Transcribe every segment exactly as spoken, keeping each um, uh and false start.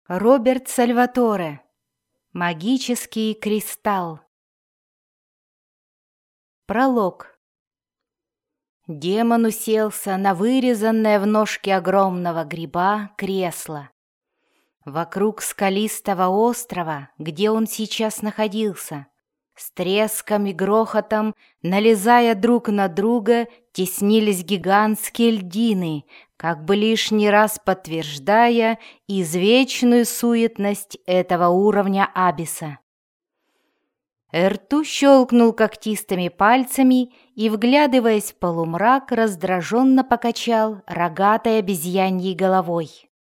Роберт Сальваторе. Магический кристалл. Пролог. Демон уселся на вырезанное в ножке огромного гриба кресло. Вокруг скалистого острова, где он сейчас находился, с треском и грохотом, налезая друг на друга, теснились гигантские льдины, как бы лишний раз подтверждая извечную суетность этого уровня Абиса. Эрту щелкнул когтистыми пальцами и, вглядываясь в полумрак, раздраженно покачал рогатой обезьяньей головой.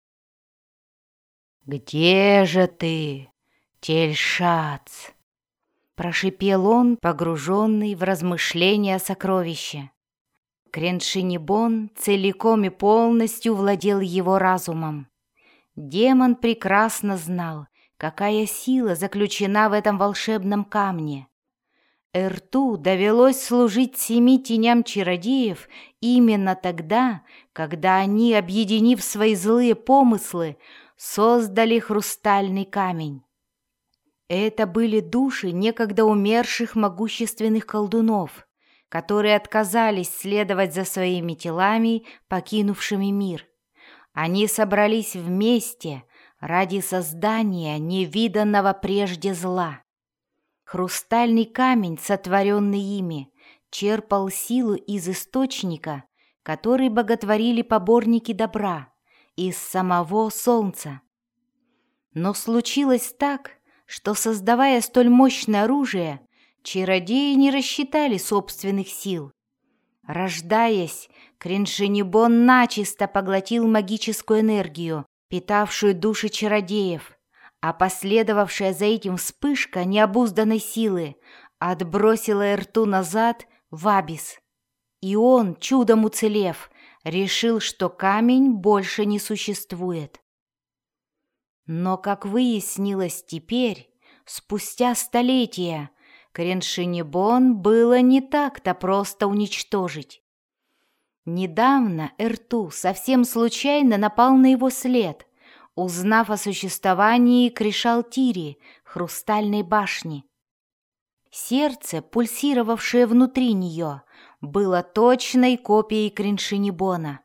«Где же ты, Тельшац?» — прошипел он, погруженный в размышления о сокровище. Креншинибон целиком и полностью владел его разумом. Демон прекрасно знал, какая сила заключена в этом волшебном камне. Эрту довелось служить семи теням чародеев именно тогда, когда они, объединив свои злые помыслы, создали хрустальный камень. Это были души некогда умерших могущественных колдунов, которые отказались следовать за своими телами, покинувшими мир. Они собрались вместе ради создания невиданного прежде зла. Хрустальный камень, сотворенный ими, черпал силу из источника, который боготворили поборники добра, из самого солнца. Но случилось так, что, создавая столь мощное оружие, чародеи не рассчитали собственных сил. Рождаясь, Креншинибон начисто поглотил магическую энергию, питавшую души чародеев, а последовавшая за этим вспышка необузданной силы отбросила Эрту назад в Абис. И он, чудом уцелев, решил, что камень больше не существует. Но, как выяснилось теперь, спустя столетия, Креншинибон было не так-то просто уничтожить. Недавно Эрту совсем случайно напал на его след, узнав о существовании Кришалтири, хрустальной башни. Сердце, пульсировавшее внутри нее, было точной копией Креншинибона.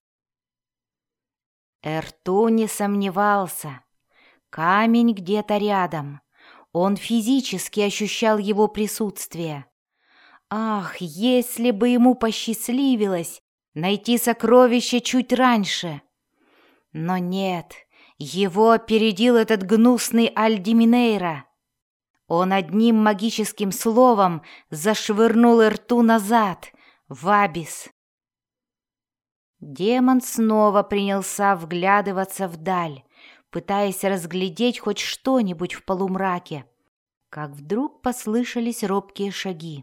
Эрту не сомневался. Камень где-то рядом. Он физически ощущал его присутствие. Ах, если бы ему посчастливилось найти сокровище чуть раньше! Но нет, его опередил этот гнусный Альдиминейра. Он одним магическим словом зашвырнул Эрту назад, в Абис. Демон снова принялся вглядываться вдаль, пытаясь разглядеть хоть что-нибудь в полумраке, как вдруг послышались робкие шаги.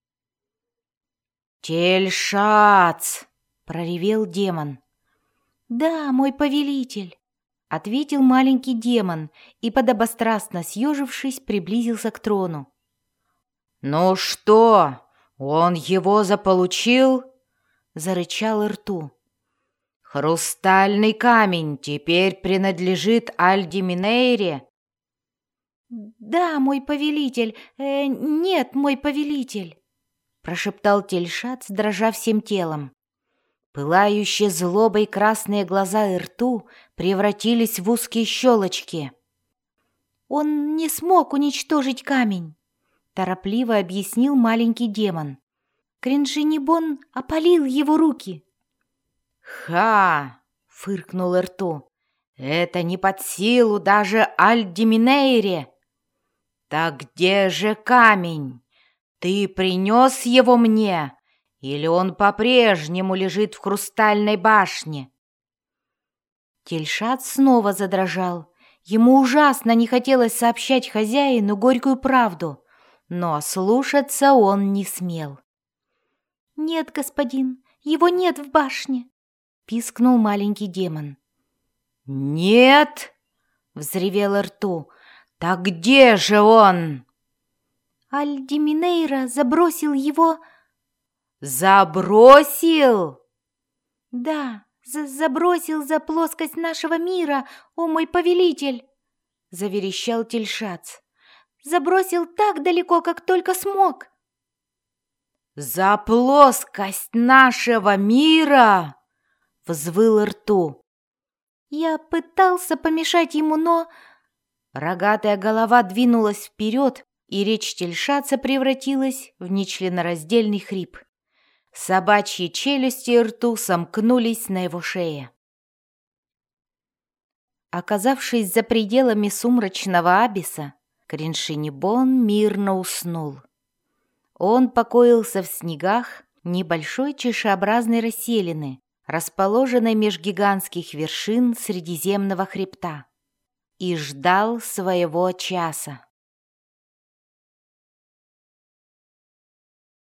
«Тельшац!» — проревел демон. «Да, мой повелитель!» — ответил маленький демон и, подобострастно съежившись, приблизился к трону. «Ну что, он его заполучил?» — зарычал Эрту. «Хрустальный камень теперь принадлежит Альдиминейре?» «Да, мой повелитель, э, нет, мой повелитель», — прошептал Тельшац, дрожа всем телом. Пылающие злобой красные глаза Эрту превратились в узкие щелочки. «Он не смог уничтожить камень», — торопливо объяснил маленький демон. «Креншинибон опалил его руки». «Ха!» — фыркнул Эрту. «Это не под силу даже Альдиминейре! Так где же камень? Ты принес его мне, или он по-прежнему лежит в хрустальной башне?» Тельшац снова задрожал. Ему ужасно не хотелось сообщать хозяину горькую правду, но слушаться он не смел. «Нет, господин, его нет в башне», — пискнул маленький демон. «Нет!» — взревел Эрту. «Так где же он?» «Альдиминейра забросил его...» «Забросил?» «Да, за забросил за плоскость нашего мира, о мой повелитель!» — заверещал Тельшац. «Забросил так далеко, как только смог». «За плоскость нашего мира!» — взвыл Рту. Я пытался помешать ему, но... Рогатая голова двинулась вперед, и речь Тельшаца превратилась в нечленораздельный хрип. Собачьи челюсти и Рту сомкнулись на его шее. Оказавшись за пределами сумрачного абиса, Криншинибон мирно уснул. Он покоился в снегах небольшой чашеобразной расселины, расположенной меж гигантских вершин Средиземного хребта, и ждал своего часа.